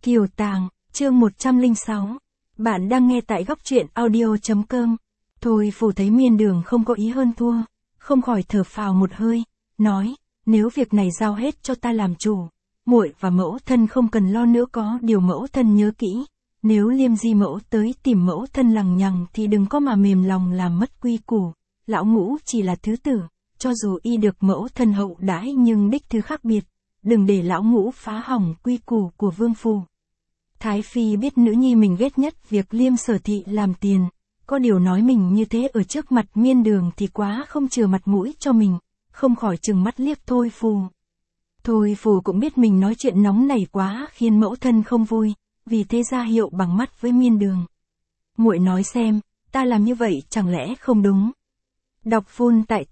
Kiều Tàng, chương 106. Bạn đang nghe tại góc truyện audio.com. Thôi Phù thấy Miên Đường không có ý hơn thua, không khỏi thở phào một hơi, nói, nếu việc này giao hết cho ta làm chủ, muội và mẫu thân không cần lo nữa, có điều mẫu thân nhớ kỹ, nếu Liêm Di mẫu tới tìm mẫu thân lằng nhằng thì đừng có mà mềm lòng làm mất quy củ, lão ngũ chỉ là thứ tử, cho dù y được mẫu thân hậu đãi nhưng đích thứ khác biệt, đừng để lão ngũ phá hỏng quy củ của vương phủ. Thái Phi biết nữ nhi mình ghét nhất việc Liêm Sở Thị làm tiền, có điều nói mình như thế ở trước mặt Miên Đường thì quá không chừa mặt mũi cho mình, không khỏi trừng mắt liếc Thôi Phù. Thôi Phù cũng biết mình nói chuyện nóng nảy quá khiến mẫu thân không vui, vì thế ra hiệu bằng mắt với Miên Đường. Muội nói xem, ta làm như vậy chẳng lẽ không đúng? Đọc full tại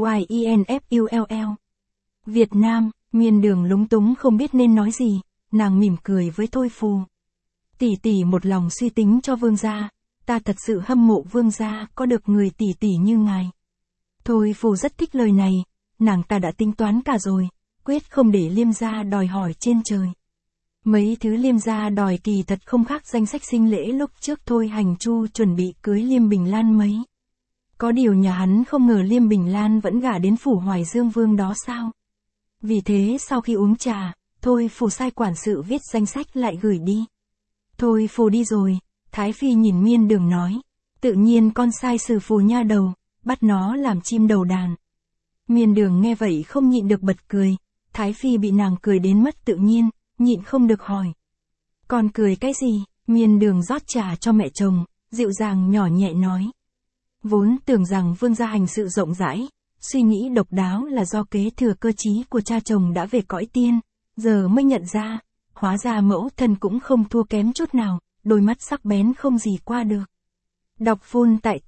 TIUIENFULL. Việt Nam, Miên Đường lúng túng không biết nên nói gì, nàng mỉm cười với Thôi Phù. Tỷ tỷ một lòng suy tính cho vương gia, ta thật sự hâm mộ vương gia có được người tỷ tỷ như ngài. Thôi Phù rất thích lời này, nàng ta đã tính toán cả rồi, quyết không để Liêm gia đòi hỏi trên trời. Mấy thứ Liêm gia đòi kỳ thật không khác danh sách sinh lễ lúc trước Thôi Hành Chu chuẩn bị cưới Liêm Bình Lan mấy. Có điều nhà hắn không ngờ Liêm Bình Lan vẫn gả đến phủ Hoài Dương Vương đó sao? Vì thế sau khi uống trà, Thôi Phù sai quản sự viết danh sách lại gửi đi. Thôi Phù đi rồi, Thái Phi nhìn Miên Đường nói, tự nhiên con sai sử Phù nha đầu, bắt nó làm chim đầu đàn. Miên Đường nghe vậy không nhịn được bật cười, Thái Phi bị nàng cười đến mất tự nhiên, nhịn không được hỏi. Con cười cái gì? Miên Đường rót trà cho mẹ chồng, dịu dàng nhỏ nhẹ nói. Vốn tưởng rằng vương gia hành sự rộng rãi, suy nghĩ độc đáo là do kế thừa cơ trí của cha chồng đã về cõi tiên, giờ mới nhận ra, hóa ra mẫu thân cũng không thua kém chút nào, đôi mắt sắc bén không gì qua được. Đọc full tại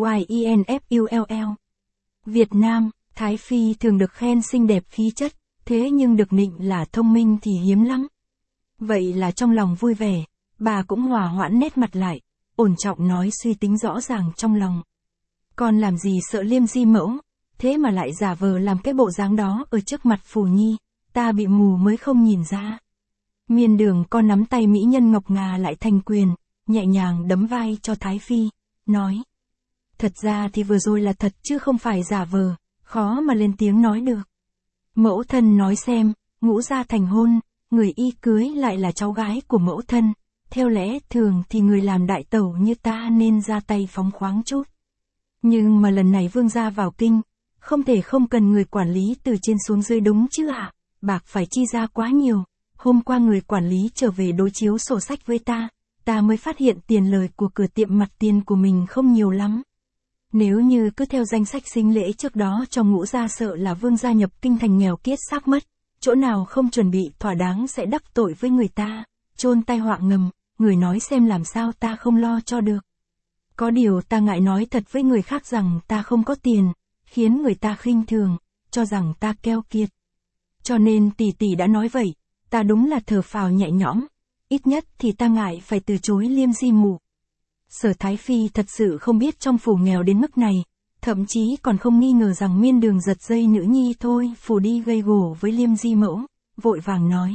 TIUIENFULL. Việt Nam, Thái Phi thường được khen xinh đẹp khí chất, thế nhưng được nịnh là thông minh thì hiếm lắm. Vậy là trong lòng vui vẻ, bà cũng hòa hoãn nét mặt lại, ổn trọng nói suy tính rõ ràng trong lòng. Con làm gì sợ Liêm Di mẫu, thế mà lại giả vờ làm cái bộ dáng đó ở trước mặt Phù Nhi, ta bị mù mới không nhìn ra. Miên Đường con nắm tay mỹ nhân ngọc ngà lại thành quyền, nhẹ nhàng đấm vai cho Thái Phi, nói. Thật ra thì vừa rồi là thật chứ không phải giả vờ, khó mà lên tiếng nói được. Mẫu thân nói xem, ngũ gia thành hôn, người y cưới lại là cháu gái của mẫu thân, theo lẽ thường thì người làm đại tẩu như ta nên ra tay phóng khoáng chút. Nhưng mà lần này vương gia vào kinh, không thể không cần người quản lý từ trên xuống dưới đúng chứ ạ, bạc phải chi ra quá nhiều. Hôm qua người quản lý trở về đối chiếu sổ sách với ta mới phát hiện tiền lời của cửa tiệm mặt tiền của mình không nhiều lắm. Nếu như cứ theo danh sách sinh lễ trước đó cho ngũ gia sợ là vương gia nhập kinh thành nghèo kiết xác mất, chỗ nào không chuẩn bị thỏa đáng sẽ đắc tội với người ta, chôn tai họa ngầm, người nói xem làm sao ta không lo cho được. Có điều ta ngại nói thật với người khác rằng ta không có tiền, khiến người ta khinh thường, cho rằng ta keo kiệt. Cho nên tỷ tỷ đã nói vậy. Ta đúng là thở phào nhẹ nhõm, ít nhất thì ta ngại phải từ chối Liêm Di mụ. Sở Thái Phi thật sự không biết trong phủ nghèo đến mức này, thậm chí còn không nghi ngờ rằng Miên Đường giật dây nữ nhi Thôi Phù đi gây gổ với Liêm Di mẫu, vội vàng nói.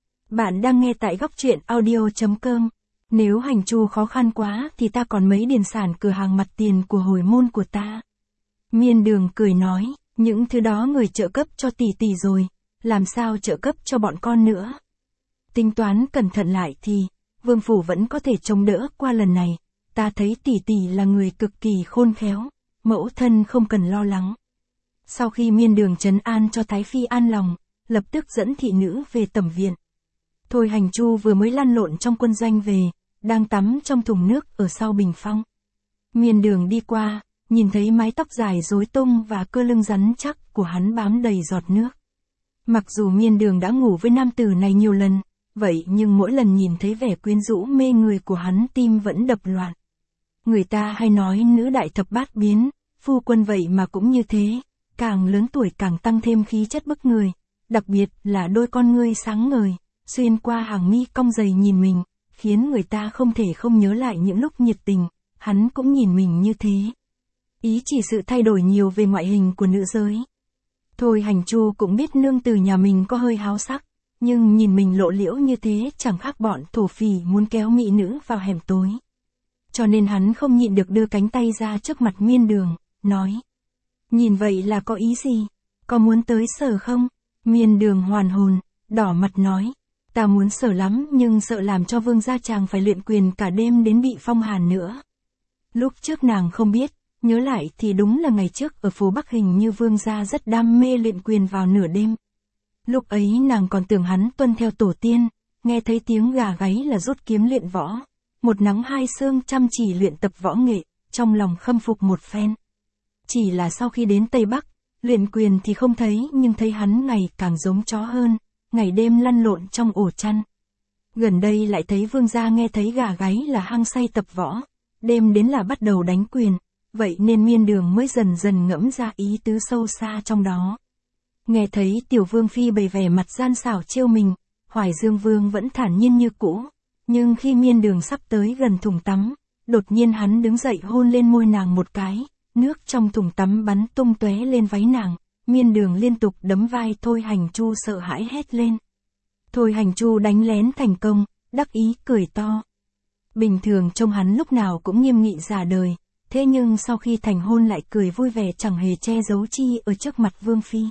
Bạn đang nghe tại góc truyện audio.com, nếu hành chu khó khăn quá thì ta còn mấy điền sản cửa hàng mặt tiền của hồi môn của ta. Miên Đường cười nói, những thứ đó người trợ cấp cho tỷ tỷ rồi. Làm sao trợ cấp cho bọn con nữa? Tính toán cẩn thận lại thì, vương phủ vẫn có thể chống đỡ qua lần này, ta thấy tỷ tỷ là người cực kỳ khôn khéo, mẫu thân không cần lo lắng. Sau khi Miên Đường trấn an cho Thái Phi an lòng, lập tức dẫn thị nữ về tẩm viện. Thôi Hành Chu vừa mới lăn lộn trong quân doanh về, đang tắm trong thùng nước ở sau bình phong. Miên Đường đi qua, nhìn thấy mái tóc dài rối tung và cơ lưng rắn chắc của hắn bám đầy giọt nước. Mặc dù Miên Đường đã ngủ với nam tử này nhiều lần, vậy nhưng mỗi lần nhìn thấy vẻ quyến rũ mê người của hắn tim vẫn đập loạn. Người ta hay nói nữ đại thập bát biến, phu quân vậy mà cũng như thế, càng lớn tuổi càng tăng thêm khí chất bức người, đặc biệt là đôi con ngươi sáng ngời, xuyên qua hàng mi cong dày nhìn mình, khiến người ta không thể không nhớ lại những lúc nhiệt tình, hắn cũng nhìn mình như thế. Ý chỉ sự thay đổi nhiều về ngoại hình của nữ giới. Thôi Hành Chu cũng biết nương tử nhà mình có hơi háo sắc, nhưng nhìn mình lộ liễu như thế chẳng khác bọn thổ phỉ muốn kéo mỹ nữ vào hẻm tối. Cho nên hắn không nhịn được đưa cánh tay ra trước mặt Miên Đường, nói. Nhìn vậy là có ý gì? Có muốn tới sở không? Miên Đường hoàn hồn, đỏ mặt nói. Ta muốn sở lắm nhưng sợ làm cho vương gia chàng phải luyện quyền cả đêm đến bị phong hàn nữa. Lúc trước nàng không biết, nhớ lại thì đúng là ngày trước ở phố Bắc hình như vương gia rất đam mê luyện quyền vào nửa đêm. Lúc ấy nàng còn tưởng hắn tuân theo tổ tiên, nghe thấy tiếng gà gáy là rút kiếm luyện võ. Một nắng hai sương chăm chỉ luyện tập võ nghệ, trong lòng khâm phục một phen. Chỉ là sau khi đến Tây Bắc, luyện quyền thì không thấy nhưng thấy hắn ngày càng giống chó hơn, ngày đêm lăn lộn trong ổ chăn. Gần đây lại thấy vương gia nghe thấy gà gáy là hăng say tập võ, đêm đến là bắt đầu đánh quyền, vậy nên Miên Đường mới dần dần ngẫm ra ý tứ sâu xa trong đó. Nghe thấy tiểu vương phi bày vẻ mặt gian xảo trêu mình, Hoài Dương Vương vẫn thản nhiên như cũ, nhưng khi Miên Đường sắp tới gần thùng tắm, đột nhiên hắn đứng dậy hôn lên môi nàng một cái, nước trong thùng tắm bắn tung tóe lên váy nàng, Miên Đường liên tục đấm vai Thôi Hành Chu sợ hãi hét lên. Thôi Hành Chu đánh lén thành công, đắc ý cười to. Bình thường trông hắn lúc nào cũng nghiêm nghị già đời, thế nhưng sau khi thành hôn lại cười vui vẻ chẳng hề che giấu chi ở trước mặt Vương Phi.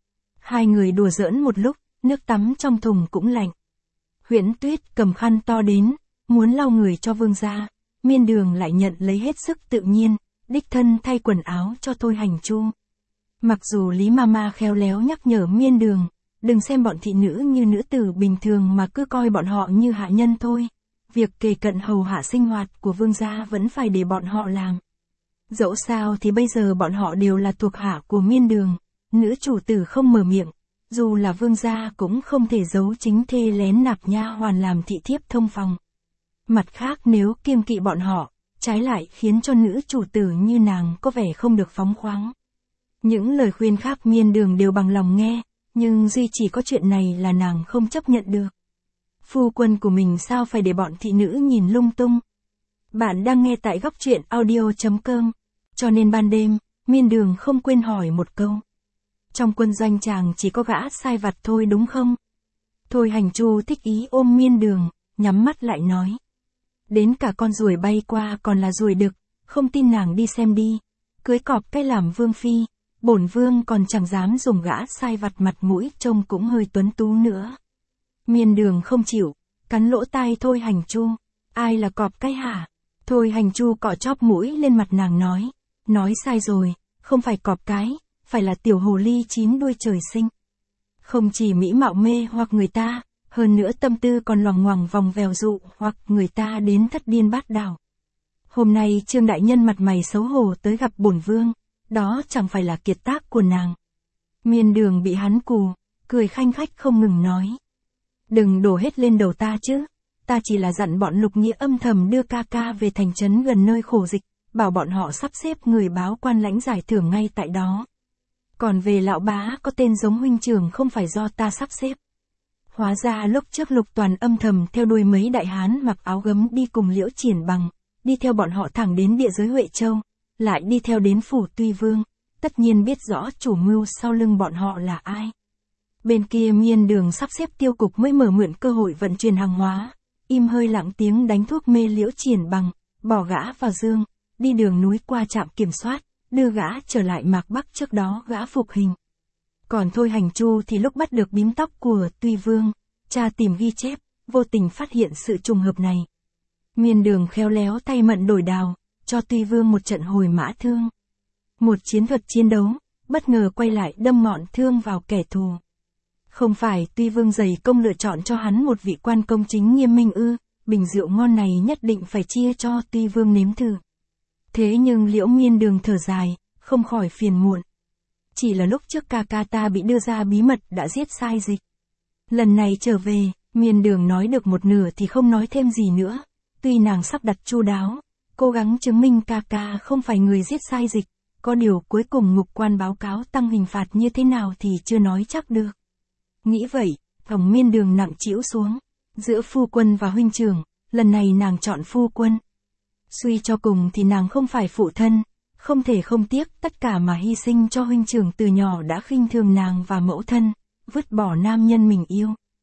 Hai người đùa giỡn một lúc, nước tắm trong thùng cũng lạnh. Huyễn Tuyết cầm khăn to đến, muốn lau người cho vương gia, Miên Đường lại nhận lấy hết sức tự nhiên, đích thân thay quần áo cho Thôi Hành Chu. Mặc dù Lý Mama khéo léo nhắc nhở Miên Đường, đừng xem bọn thị nữ như nữ tử bình thường mà cứ coi bọn họ như hạ nhân thôi, việc kề cận hầu hạ sinh hoạt của vương gia vẫn phải để bọn họ làm. Dẫu sao thì bây giờ bọn họ đều là thuộc hạ của Miên Đường, nữ chủ tử không mở miệng, dù là vương gia cũng không thể giấu chính thê lén nạp nha hoàn làm thị thiếp thông phòng. Mặt khác nếu kiêng kỵ bọn họ, trái lại khiến cho nữ chủ tử như nàng có vẻ không được phóng khoáng. Những lời khuyên khác Miên Đường đều bằng lòng nghe, nhưng duy chỉ có chuyện này là nàng không chấp nhận được. Phu quân của mình sao phải để bọn thị nữ nhìn lung tung. Bạn đang nghe tại góc truyện audio.com, cho nên ban đêm, Miên Đường không quên hỏi một câu. Trong quân doanh chàng chỉ có gã sai vặt thôi đúng không? Thôi Hành Chu thích ý ôm Miên Đường, nhắm mắt lại nói. Đến cả con ruồi bay qua còn là ruồi đực, không tin nàng đi xem đi. Cưới cọp cái làm vương phi, bổn vương còn chẳng dám dùng gã sai vặt mặt mũi trông cũng hơi tuấn tú nữa. Miên Đường không chịu, cắn lỗ tai Thôi Hành Chu. Ai là cọp cái hả? Thôi Hành Chu cọ chóp mũi lên mặt nàng nói. Nói sai rồi, không phải cọp cái, phải là tiểu hồ ly chín đuôi trời sinh. Không chỉ mỹ mạo mê hoặc người ta, hơn nữa tâm tư còn loằng ngoằng vòng vèo dụ hoặc người ta đến thất điên bát đảo. Hôm nay Trương đại nhân mặt mày xấu hổ tới gặp bổn vương, đó chẳng phải là kiệt tác của nàng. Miên Đường bị hắn cù, cười khanh khách không ngừng nói. Đừng đổ hết lên đầu ta chứ, ta chỉ là dặn bọn Lục Nghĩa âm thầm đưa ca ca về thành trấn gần nơi khổ dịch, bảo bọn họ sắp xếp người báo quan lãnh giải thưởng ngay tại đó. Còn về lão bá có tên giống huynh trưởng không phải do ta sắp xếp. Hóa ra lúc trước Lục Toàn âm thầm theo đuôi mấy đại hán mặc áo gấm đi cùng Liễu Triển Bằng, đi theo bọn họ thẳng đến địa giới Huệ Châu, lại đi theo đến phủ Tuy Vương, tất nhiên biết rõ chủ mưu sau lưng bọn họ là ai. Bên kia Miên Đường sắp xếp tiêu cục mới mở mượn cơ hội vận chuyển hàng hóa, im hơi lặng tiếng đánh thuốc mê Liễu Triển Bằng, bỏ gã vào giường, đi đường núi qua trạm kiểm soát, đưa gã trở lại Mạc Bắc trước đó gã phục hình. Còn Thôi Hành Chu thì lúc bắt được bím tóc của Tuy Vương, cha tìm ghi chép, vô tình phát hiện sự trùng hợp này. Miên Đường khéo léo tay mận đổi đào, cho Tuy Vương một trận hồi mã thương. Một chiến thuật chiến đấu, bất ngờ quay lại đâm mọn thương vào kẻ thù. Không phải Tuy Vương dày công lựa chọn cho hắn một vị quan công chính nghiêm minh ư, bình rượu ngon này nhất định phải chia cho Tuy Vương nếm thử. Thế nhưng Liễu Miên Đường thở dài, không khỏi phiền muộn. Chỉ là lúc trước ca ca ta bị đưa ra bí mật đã giết sai dịch. Lần này trở về, Miên Đường nói được một nửa thì không nói thêm gì nữa. Tuy nàng sắp đặt chu đáo, cố gắng chứng minh ca ca không phải người giết sai dịch, có điều cuối cùng ngục quan báo cáo tăng hình phạt như thế nào thì chưa nói chắc được. Nghĩ vậy, Hồng Miên Đường nặng trĩu xuống. Giữa phu quân và huynh trưởng, lần này nàng chọn phu quân. Suy cho cùng thì nàng không phải phụ thân, không thể không tiếc tất cả mà hy sinh cho huynh trưởng từ nhỏ đã khinh thường nàng và mẫu thân, vứt bỏ nam nhân mình yêu.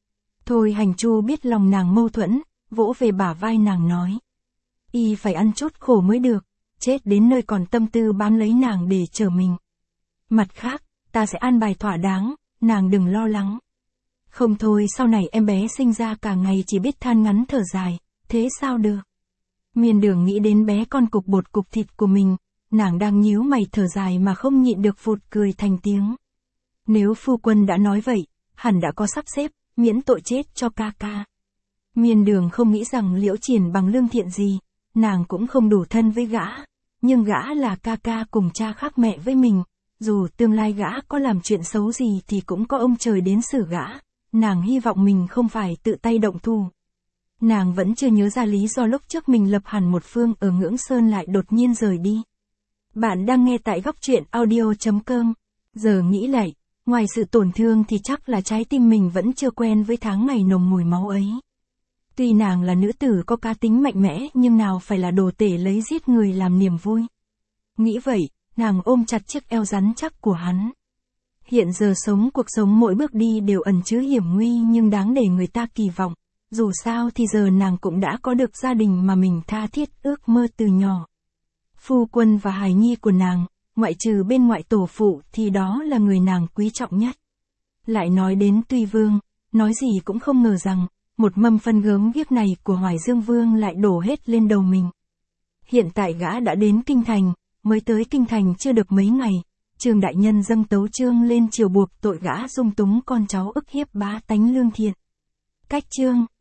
Thôi Hành Chu biết lòng nàng mâu thuẫn, vỗ về bả vai nàng nói. Y phải ăn chút khổ mới được, chết đến nơi còn tâm tư bám lấy nàng để chờ mình. Mặt khác, ta sẽ an bài thỏa đáng, nàng đừng lo lắng. Không thôi sau này em bé sinh ra cả ngày chỉ biết than ngắn thở dài, thế sao được? Miên Đường nghĩ đến bé con cục bột cục thịt của mình, nàng đang nhíu mày thở dài mà không nhịn được phụt cười thành tiếng. Nếu phu quân đã nói vậy, hẳn đã có sắp xếp, miễn tội chết cho ca ca. Miên Đường không nghĩ rằng Liễu Triển bằng lương thiện gì, nàng cũng không đủ thân với gã, nhưng gã là ca ca cùng cha khác mẹ với mình, dù tương lai gã có làm chuyện xấu gì thì cũng có ông trời đến xử gã, nàng hy vọng mình không phải tự tay động thủ. Nàng vẫn chưa nhớ ra lý do lúc trước mình lập hẳn một phương ở Ngưỡng Sơn lại đột nhiên rời đi. Bạn đang nghe tại góc truyện audio.com. Giờ nghĩ lại, ngoài sự tổn thương thì chắc là trái tim mình vẫn chưa quen với tháng ngày nồng mùi máu ấy. Tuy nàng là nữ tử có cá tính mạnh mẽ nhưng nào phải là đồ tể lấy giết người làm niềm vui. Nghĩ vậy, nàng ôm chặt chiếc eo rắn chắc của hắn. Hiện giờ cuộc sống mỗi bước đi đều ẩn chứa hiểm nguy nhưng đáng để người ta kỳ vọng. Dù sao thì giờ nàng cũng đã có được gia đình mà mình tha thiết ước mơ từ nhỏ. Phu quân và hài nhi của nàng, ngoại trừ bên ngoại tổ phụ thì đó là người nàng quý trọng nhất. Lại nói đến Tuy Vương, nói gì cũng không ngờ rằng, một mâm phân gớm ghiếc này của Hoài Dương Vương lại đổ hết lên đầu mình. Hiện tại gã đã đến Kinh Thành, mới tới Kinh Thành chưa được mấy ngày, Trương đại nhân dâng tấu chương lên triều buộc tội gã dung túng con cháu ức hiếp bá tánh lương thiện. Cách chương